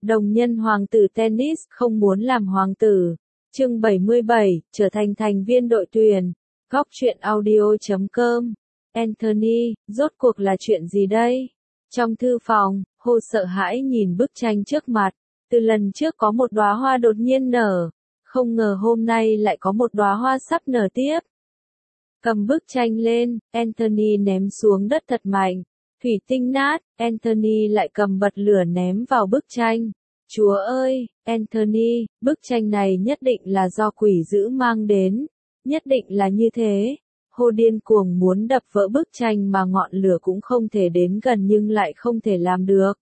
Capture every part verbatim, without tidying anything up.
Đồng nhân hoàng tử tennis không muốn làm hoàng tử. Chương bảy mươi bảy, trở thành thành viên đội tuyển. Góc truyện audio chấm com. Anthony, rốt cuộc là chuyện gì đây? Trong thư phòng, Hồ sợ hãi nhìn bức tranh trước mặt. Từ lần trước có một đóa hoa đột nhiên nở, không ngờ hôm nay lại có một đóa hoa sắp nở tiếp. Cầm bức tranh lên, Anthony ném xuống đất thật mạnh. Thủy tinh nát, Anthony lại cầm bật lửa ném vào bức tranh. Chúa ơi, Anthony, bức tranh này nhất định là do quỷ dữ mang đến. Nhất định là như thế. Hồ điên cuồng muốn đập vỡ bức tranh mà ngọn lửa cũng không thể đến gần nhưng lại không thể làm được.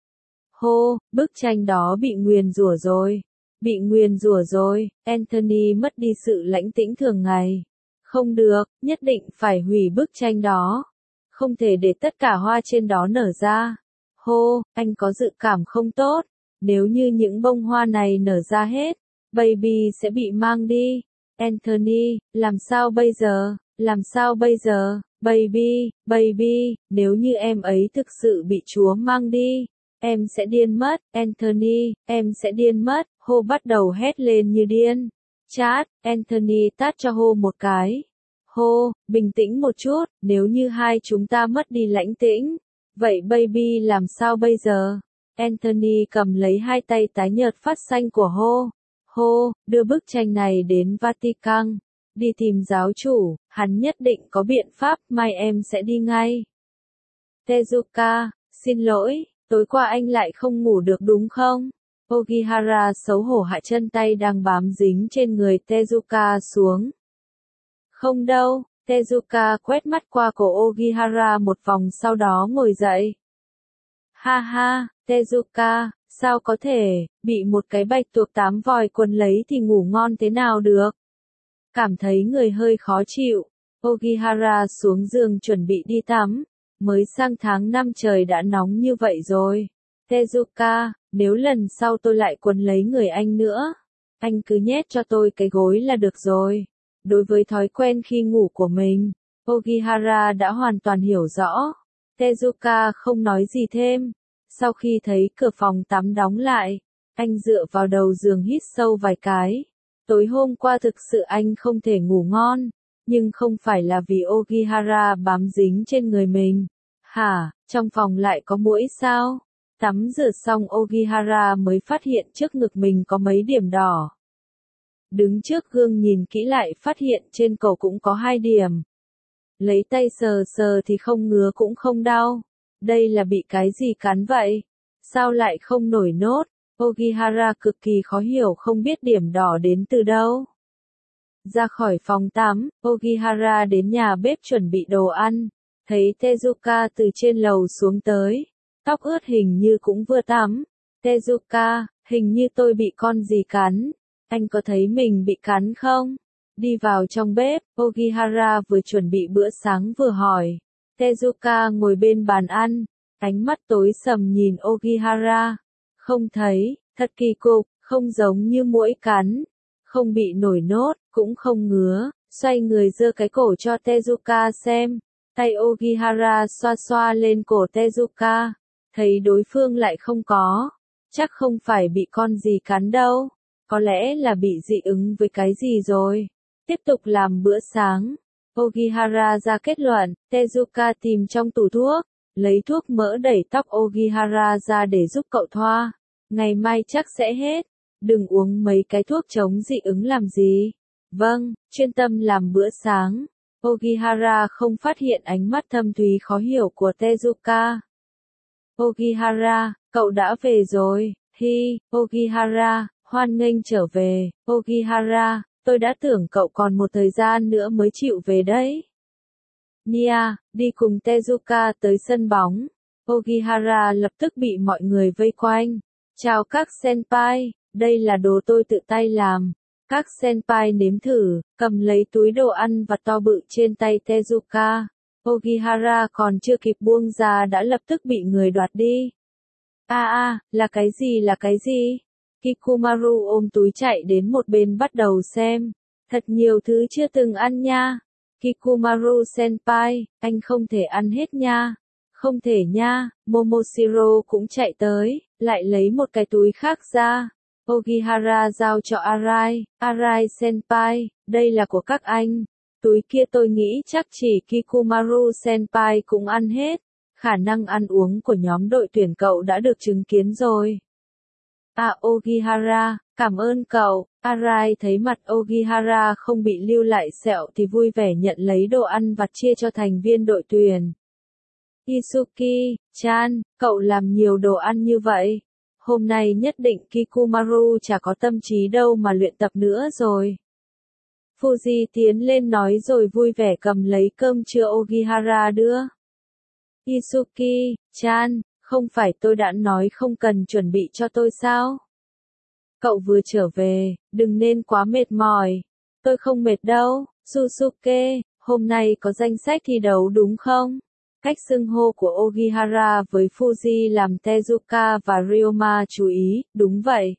Hô, bức tranh đó bị nguyền rủa rồi. Bị nguyền rủa rồi, Anthony mất đi sự lãnh tĩnh thường ngày. Không được, nhất định phải hủy bức tranh đó. Không thể để tất cả hoa trên đó nở ra. Hô, anh có dự cảm không tốt. Nếu như những bông hoa này nở ra hết, baby sẽ bị mang đi. Anthony, làm sao bây giờ? Làm sao bây giờ? Baby, baby, nếu như em ấy thực sự bị Chúa mang đi, em sẽ điên mất. Anthony, em sẽ điên mất. Hô bắt đầu hét lên như điên. Chát, Anthony tát cho Hô một cái. Hô, bình tĩnh một chút, nếu như hai chúng ta mất đi lãnh tĩnh, vậy baby làm sao bây giờ? Anthony cầm lấy hai tay tái nhợt phát xanh của Hô. Hô, đưa bức tranh này đến Vatican. Đi tìm giáo chủ, hắn nhất định có biện pháp, mai em sẽ đi ngay. Tezuka, xin lỗi, tối qua anh lại không ngủ được đúng không? Ogihara xấu hổ hạ chân tay đang bám dính trên người Tezuka xuống. Không đâu, Tezuka quét mắt qua cổ Ogihara một vòng sau đó ngồi dậy. Ha ha, Tezuka, sao có thể, bị một cái bạch tuộc tám vòi quấn lấy thì ngủ ngon thế nào được? Cảm thấy người hơi khó chịu, Ogihara xuống giường chuẩn bị đi tắm. Mới sang tháng năm trời đã nóng như vậy rồi. Tezuka, nếu lần sau tôi lại quấn lấy người anh nữa, anh cứ nhét cho tôi cái gối là được rồi. Đối với thói quen khi ngủ của mình, Ogihara đã hoàn toàn hiểu rõ. Tezuka không nói gì thêm. Sau khi thấy cửa phòng tắm đóng lại, anh dựa vào đầu giường hít sâu vài cái. Tối hôm qua thực sự anh không thể ngủ ngon, nhưng không phải là vì Ogihara bám dính trên người mình. Hả, trong phòng lại có muỗi sao? Tắm rửa xong Ogihara mới phát hiện trước ngực mình có mấy điểm đỏ. Đứng trước gương nhìn kỹ lại phát hiện trên cổ cũng có hai điểm. Lấy tay sờ sờ thì không ngứa cũng không đau. Đây là bị cái gì cắn vậy? Sao lại không nổi nốt? Ogihara cực kỳ khó hiểu không biết điểm đỏ đến từ đâu. Ra khỏi phòng tắm, Ogihara đến nhà bếp chuẩn bị đồ ăn. Thấy Tezuka từ trên lầu xuống tới. Tóc ướt hình như cũng vừa tắm. Tezuka, hình như tôi bị con gì cắn. Anh có thấy mình bị cắn không? Đi vào trong bếp, Ogihara vừa chuẩn bị bữa sáng vừa hỏi. Tezuka ngồi bên bàn ăn, ánh mắt tối sầm nhìn Ogihara. Không thấy, thật kỳ cục, không giống như muỗi cắn. Không bị nổi nốt, cũng không ngứa. Xoay người giơ cái cổ cho Tezuka xem. Tay Ogihara xoa xoa lên cổ Tezuka. Thấy đối phương lại không có. Chắc không phải bị con gì cắn đâu. Có lẽ là bị dị ứng với cái gì rồi. Tiếp tục làm bữa sáng. Ogihara ra kết luận, Tezuka tìm trong tủ thuốc. Lấy thuốc mỡ đẩy tóc Ogihara ra để giúp cậu thoa. Ngày mai chắc sẽ hết. Đừng uống mấy cái thuốc chống dị ứng làm gì. Vâng, chuyên tâm làm bữa sáng. Ogihara không phát hiện ánh mắt thâm thúy khó hiểu của Tezuka. Ogihara, cậu đã về rồi. Hi, Ogihara, hoan nghênh trở về. Ogihara, tôi đã tưởng cậu còn một thời gian nữa mới chịu về đấy. Nia, đi cùng Tezuka tới sân bóng. Ogihara lập tức bị mọi người vây quanh. Chào các senpai, đây là đồ tôi tự tay làm. Các senpai nếm thử, cầm lấy túi đồ ăn vặt to bự trên tay Tezuka. Ogihara còn chưa kịp buông ra đã lập tức bị người đoạt đi. A a, là cái gì là cái gì? Kikumaru ôm túi chạy đến một bên bắt đầu xem. Thật nhiều thứ chưa từng ăn nha. Kikumaru senpai, anh không thể ăn hết nha. Không thể nha, Momoshiro cũng chạy tới, lại lấy một cái túi khác ra. Ogihara giao cho Arai, Arai senpai, đây là của các anh. Túi kia tôi nghĩ chắc chỉ Kikumaru senpai cũng ăn hết. Khả năng ăn uống của nhóm đội tuyển cậu đã được chứng kiến rồi. À Ogihara, cảm ơn cậu. Arai thấy mặt Ogihara không bị lưu lại sẹo thì vui vẻ nhận lấy đồ ăn vặt chia cho thành viên đội tuyển. Isuki-chan, cậu làm nhiều đồ ăn như vậy. Hôm nay nhất định Kikumaru chả có tâm trí đâu mà luyện tập nữa rồi. Fuji tiến lên nói rồi vui vẻ cầm lấy cơm trưa Ogihara đưa. Isuki-chan, không phải tôi đã nói không cần chuẩn bị cho tôi sao? Cậu vừa trở về, đừng nên quá mệt mỏi. Tôi không mệt đâu, Susuke, hôm nay có danh sách thi đấu đúng không? Cách xưng hô của Ogihara với Fuji làm Tezuka và Ryoma chú ý, đúng vậy.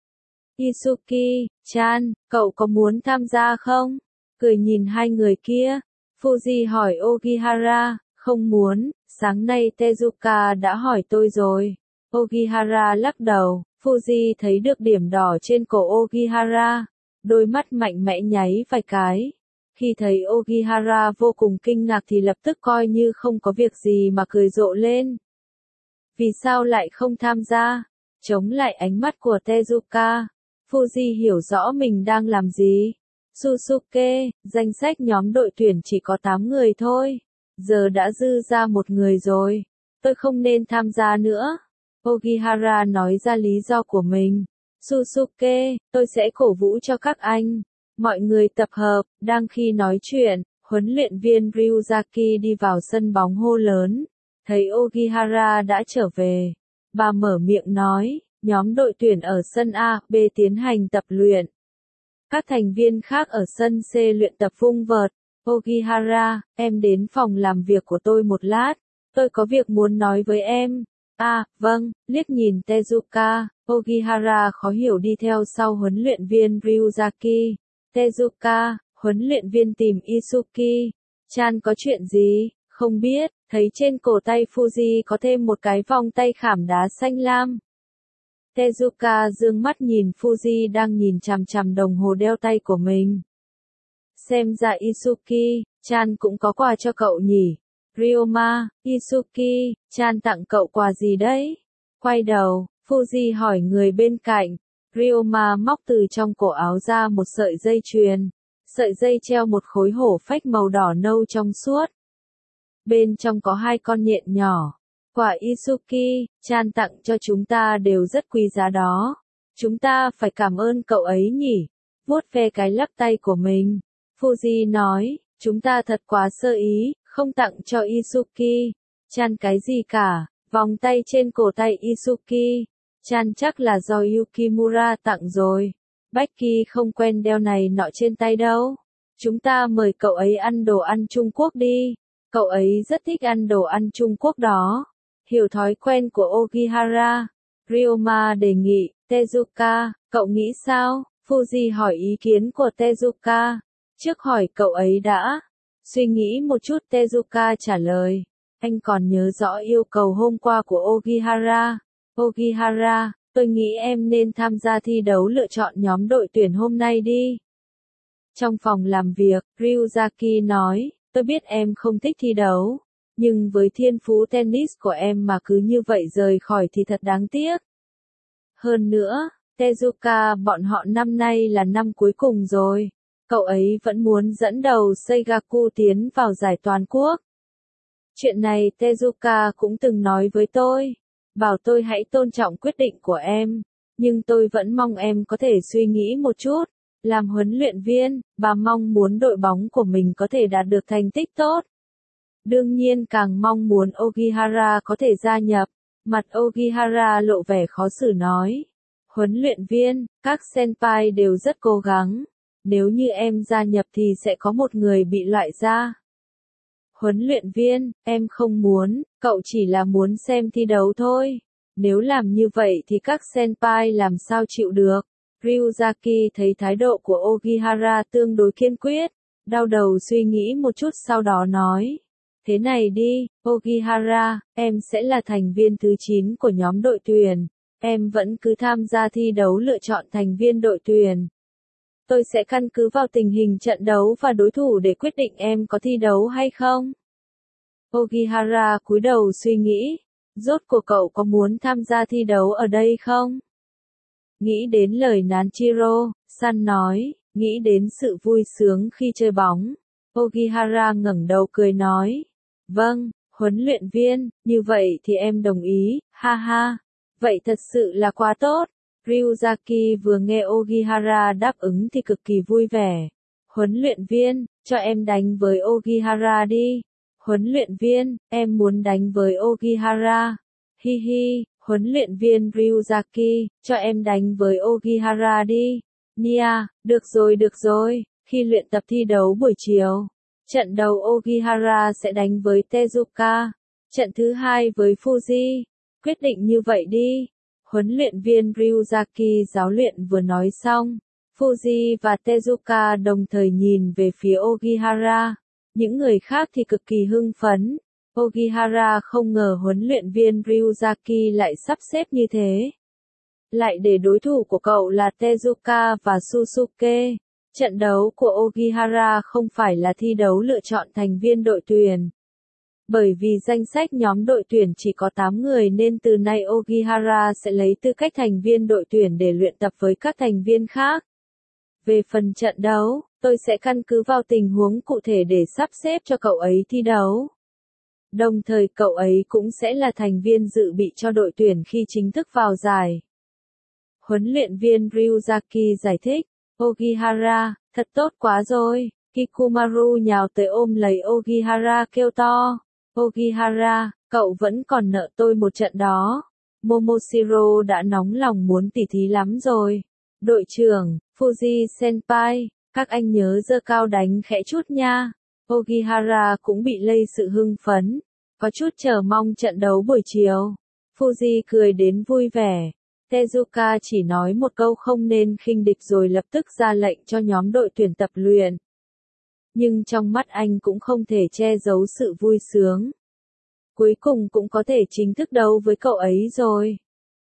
Isuki-chan, cậu có muốn tham gia không? Cười nhìn hai người kia, Fuji hỏi Ogihara, không muốn, sáng nay Tezuka đã hỏi tôi rồi. Ogihara lắc đầu, Fuji thấy được điểm đỏ trên cổ Ogihara, đôi mắt mạnh mẽ nháy vài cái. Khi thấy Ogihara vô cùng kinh ngạc thì lập tức coi như không có việc gì mà cười rộ lên. Vì sao lại không tham gia? Chống lại ánh mắt của Tezuka, Fuji hiểu rõ mình đang làm gì. Susuke, danh sách nhóm đội tuyển chỉ có tám người thôi. Giờ đã dư ra một người rồi. Tôi không nên tham gia nữa. Ogihara nói ra lý do của mình. Susuke, tôi sẽ cổ vũ cho các anh. Mọi người tập hợp, đang khi nói chuyện, huấn luyện viên Ryuzaki đi vào sân bóng hô lớn. Thấy Ogihara đã trở về. Bà mở miệng nói, nhóm đội tuyển ở sân A, B tiến hành tập luyện. Các thành viên khác ở sân C luyện tập vung vợt. Ogihara, em đến phòng làm việc của tôi một lát. Tôi có việc muốn nói với em. À, vâng, liếc nhìn Tezuka, Ogihara khó hiểu đi theo sau huấn luyện viên Ryuzaki. Tezuka, huấn luyện viên tìm Isuki. Chan có chuyện gì? Không biết, thấy trên cổ tay Fuji có thêm một cái vòng tay khảm đá xanh lam. Tezuka dương mắt nhìn Fuji đang nhìn chằm chằm đồng hồ đeo tay của mình. Xem ra Isuki, Chan cũng có quà cho cậu nhỉ? Ryoma, Isuki, Chan tặng cậu quà gì đấy? Quay đầu, Fuji hỏi người bên cạnh. Ryoma móc từ trong cổ áo ra một sợi dây chuyền. Sợi dây treo một khối hổ phách màu đỏ nâu trong suốt. Bên trong có hai con nhện nhỏ. Quả Isuki, Chan tặng cho chúng ta đều rất quý giá đó. Chúng ta phải cảm ơn cậu ấy nhỉ? Vuốt ve cái lắc tay của mình. Fuji nói, chúng ta thật quá sơ ý, không tặng cho Isuki. Chan cái gì cả, vòng tay trên cổ tay Isuki. Chan chắc là do Yukimura tặng rồi. Becky không quen đeo này nọ trên tay đâu. Chúng ta mời cậu ấy ăn đồ ăn Trung Quốc đi. Cậu ấy rất thích ăn đồ ăn Trung Quốc đó. Hiểu thói quen của Ogihara. Ryoma đề nghị, Tezuka, cậu nghĩ sao? Fuji hỏi ý kiến của Tezuka. Trước hỏi cậu ấy đã. Suy nghĩ một chút Tezuka trả lời. Anh còn nhớ rõ yêu cầu hôm qua của Ogihara. Ogihara, tôi nghĩ em nên tham gia thi đấu lựa chọn nhóm đội tuyển hôm nay đi. Trong phòng làm việc, Ryuzaki nói, tôi biết em không thích thi đấu. Nhưng với thiên phú tennis của em mà cứ như vậy rời khỏi thì thật đáng tiếc. Hơn nữa, Tezuka bọn họ năm nay là năm cuối cùng rồi. Cậu ấy vẫn muốn dẫn đầu Seigaku tiến vào giải toàn quốc. Chuyện này Tezuka cũng từng nói với tôi. Bảo tôi hãy tôn trọng quyết định của em. Nhưng tôi vẫn mong em có thể suy nghĩ một chút. Làm huấn luyện viên, bà mong muốn đội bóng của mình có thể đạt được thành tích tốt. Đương nhiên càng mong muốn Ogihara có thể gia nhập. Mặt Ogihara lộ vẻ khó xử nói. Huấn luyện viên, các senpai đều rất cố gắng. Nếu như em gia nhập thì sẽ có một người bị loại ra. Huấn luyện viên, em không muốn, cậu chỉ là muốn xem thi đấu thôi. Nếu làm như vậy thì các senpai làm sao chịu được. Ryuzaki thấy thái độ của Ogihara tương đối kiên quyết. Đau đầu suy nghĩ một chút sau đó nói. Thế này đi, Ogihara, em sẽ là thành viên thứ chín của nhóm đội tuyển. Em vẫn cứ tham gia thi đấu lựa chọn thành viên đội tuyển. Tôi sẽ căn cứ vào tình hình trận đấu và đối thủ để quyết định em có thi đấu hay không. Ogihara cúi đầu suy nghĩ, rốt cuộc cậu có muốn tham gia thi đấu ở đây không? Nghĩ đến lời Nanjiro, San nói, nghĩ đến sự vui sướng khi chơi bóng. Ogihara ngẩng đầu cười nói, vâng, huấn luyện viên, như vậy thì em đồng ý, ha ha. Vậy thật sự là quá tốt. Ryuzaki vừa nghe Ogihara đáp ứng thì cực kỳ vui vẻ. Huấn luyện viên, cho em đánh với Ogihara đi. Huấn luyện viên, em muốn đánh với Ogihara. Hi hi, huấn luyện viên Ryuzaki, cho em đánh với Ogihara đi. Nia, được rồi được rồi, khi luyện tập thi đấu buổi chiều. Trận đầu Ogihara sẽ đánh với Tezuka. Trận thứ hai với Fuji. Quyết định như vậy đi. Huấn luyện viên Ryuzaki giáo luyện vừa nói xong. Fuji và Tezuka đồng thời nhìn về phía Ogihara. Những người khác thì cực kỳ hưng phấn. Ogihara không ngờ huấn luyện viên Ryuzaki lại sắp xếp như thế. Lại để đối thủ của cậu là Tezuka và Susuke. Trận đấu của Ogihara không phải là thi đấu lựa chọn thành viên đội tuyển. Bởi vì danh sách nhóm đội tuyển chỉ có tám người nên từ nay Ogihara sẽ lấy tư cách thành viên đội tuyển để luyện tập với các thành viên khác. Về phần trận đấu, tôi sẽ căn cứ vào tình huống cụ thể để sắp xếp cho cậu ấy thi đấu. Đồng thời cậu ấy cũng sẽ là thành viên dự bị cho đội tuyển khi chính thức vào giải. Huấn luyện viên Ryuzaki giải thích, Ogihara, thật tốt quá rồi. Kikumaru nhào tới ôm lấy Ogihara kêu to. Ogihara, cậu vẫn còn nợ tôi một trận đó. Momoshiro đã nóng lòng muốn tỉ thí lắm rồi. Đội trưởng, Fuji Senpai, các anh nhớ giơ cao đánh khẽ chút nha. Ogihara cũng bị lây sự hưng phấn, có chút chờ mong trận đấu buổi chiều. Fuji cười đến vui vẻ. Tezuka chỉ nói một câu không nên khinh địch rồi lập tức ra lệnh cho nhóm đội tuyển tập luyện. Nhưng trong mắt anh cũng không thể che giấu sự vui sướng. Cuối cùng cũng có thể chính thức đấu với cậu ấy rồi.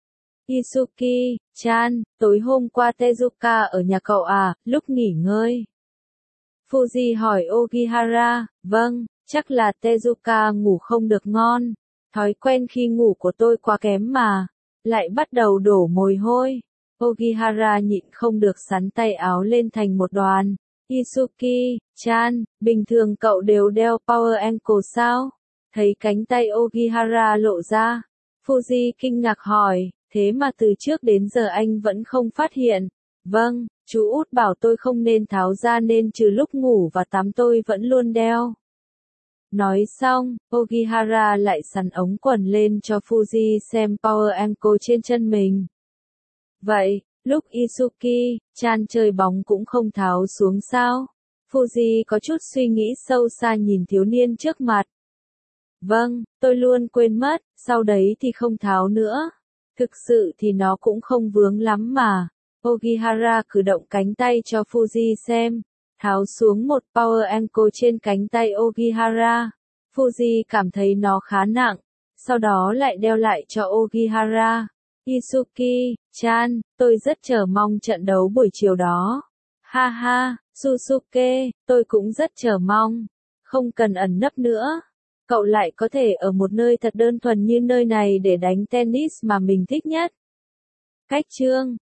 Isuki-chan, tối hôm qua Tezuka ở nhà cậu à, lúc nghỉ ngơi. Fuji hỏi Ogihara, vâng, chắc là Tezuka ngủ không được ngon. Thói quen khi ngủ của tôi quá kém mà. Lại bắt đầu đổ mồ hôi. Ogihara nhịn không được sắn tay áo lên thành một đoàn. Isuki-chan, bình thường cậu đều đeo power ankle sao? Thấy cánh tay Ogihara lộ ra. Fuji kinh ngạc hỏi, thế mà từ trước đến giờ anh vẫn không phát hiện. Vâng, chú út bảo tôi không nên tháo ra nên trừ lúc ngủ và tắm tôi vẫn luôn đeo. Nói xong, Ogihara lại sắn ống quần lên cho Fuji xem power ankle trên chân mình. Vậy, lúc Isuki-chan chơi bóng cũng không tháo xuống sao? Fuji có chút suy nghĩ sâu xa nhìn thiếu niên trước mặt. Vâng, tôi luôn quên mất, sau đấy thì không tháo nữa. Thực sự thì nó cũng không vướng lắm mà. Ogihara cử động cánh tay cho Fuji xem. Tháo xuống một power ankle trên cánh tay Ogihara. Fuji cảm thấy nó khá nặng. Sau đó lại đeo lại cho Ogihara. Isuki-chan, tôi rất chờ mong trận đấu buổi chiều đó. Ha ha, Susuke, tôi cũng rất chờ mong. Không cần ẩn nấp nữa. Cậu lại có thể ở một nơi thật đơn thuần như nơi này để đánh tennis mà mình thích nhất. Cách chương